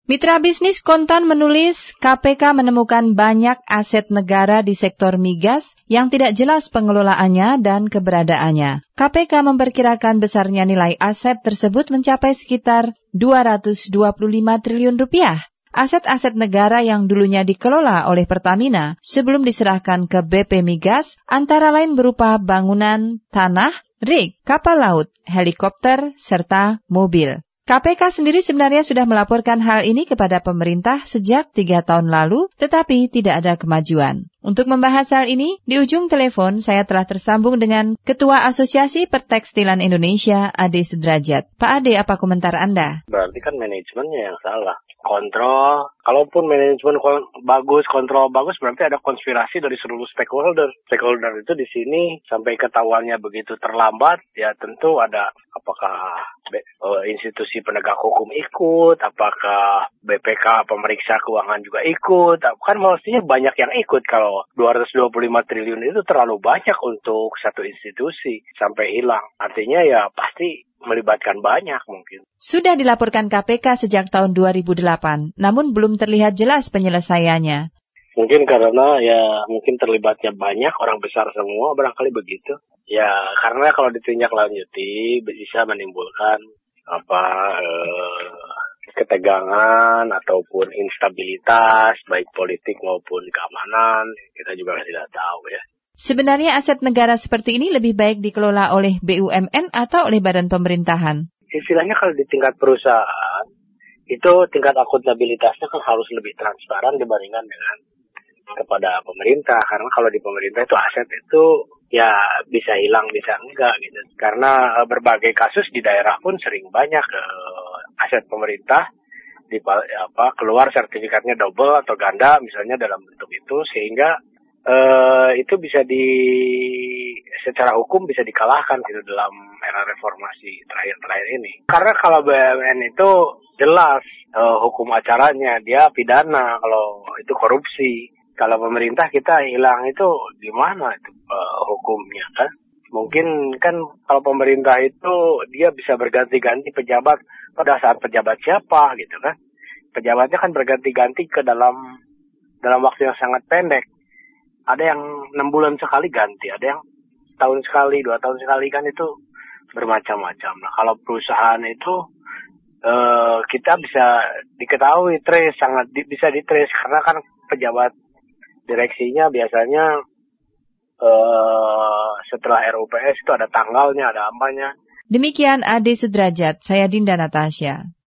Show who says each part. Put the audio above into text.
Speaker 1: Mitra bisnis Kontan menulis, KPK menemukan banyak aset negara di sektor migas yang tidak jelas pengelolaannya dan keberadaannya. KPK memperkirakan besarnya nilai aset tersebut mencapai sekitar 225 triliun rupiah. Aset-aset negara yang dulunya dikelola oleh Pertamina sebelum diserahkan ke BP Migas antara lain berupa bangunan, tanah, rig, kapal laut, helikopter, serta mobil. KPK sendiri sebenarnya sudah melaporkan hal ini kepada pemerintah sejak 3 tahun lalu, tetapi tidak ada kemajuan. Untuk membahas hal ini, di ujung telepon saya telah tersambung dengan Ketua Asosiasi Pertekstilan Indonesia, Ade Sudrajat. Pak Ade, apa komentar Anda?
Speaker 2: Berarti kan manajemennya yang salah. Kontrol, kalaupun manajemen bagus, kontrol bagus, berarti ada konspirasi dari seluruh stakeholder. Stakeholder itu di sini sampai ketahuannya begitu terlambat, ya tentu ada apakah institusi penegak hukum ikut, apakah BPK pemeriksa keuangan juga ikut, kan mestinya banyak yang ikut. Kalau 225 triliun itu terlalu banyak untuk satu institusi sampai hilang. Artinya ya pasti melibatkan banyak mungkin.
Speaker 1: Sudah dilaporkan KPK sejak tahun 2008, namun belum terlihat jelas penyelesaiannya.
Speaker 2: Mungkin karena mungkin terlibatnya banyak, orang besar semua, barangkali begitu. Ya, karena kalau ditindaklanjuti bisa menimbulkan ketegangan ataupun instabilitas, baik politik maupun keamanan, kita juga tidak tahu ya.
Speaker 1: Sebenarnya aset negara seperti ini lebih baik dikelola oleh BUMN atau oleh badan pemerintahan?
Speaker 2: Istilahnya kalau di tingkat perusahaan, itu tingkat akuntabilitasnya kan harus lebih transparan dibandingkan dengan kepada pemerintah. Karena kalau di pemerintah itu aset itu ya bisa hilang, bisa enggak gitu. Karena berbagai kasus di daerah pun sering banyak aset pemerintah keluar sertifikatnya double atau ganda misalnya dalam bentuk itu, sehingga itu bisa secara hukum bisa dikalahkan gitu dalam era reformasi terakhir ini. Karena kalau BUMN itu jelas hukum acaranya, dia pidana kalau itu korupsi. Kalau pemerintah kita hilang itu gimana itu hukumnya kan? Mungkin kan kalau pemerintah itu dia bisa berganti-ganti pejabat pada saat pejabat siapa gitu kan? Pejabatnya kan berganti-ganti ke dalam waktu yang sangat pendek. Ada yang 6 bulan sekali ganti, ada yang tahun sekali, 2 tahun sekali, kan itu bermacam-macam. Nah, kalau perusahaan itu kita bisa diketahui sangat bisa ditrace karena kan pejabat direksinya biasanya setelah RUPS itu ada tanggalnya, ada apanya.
Speaker 1: Demikian Ade Sudrajat, saya Dinda Natasha.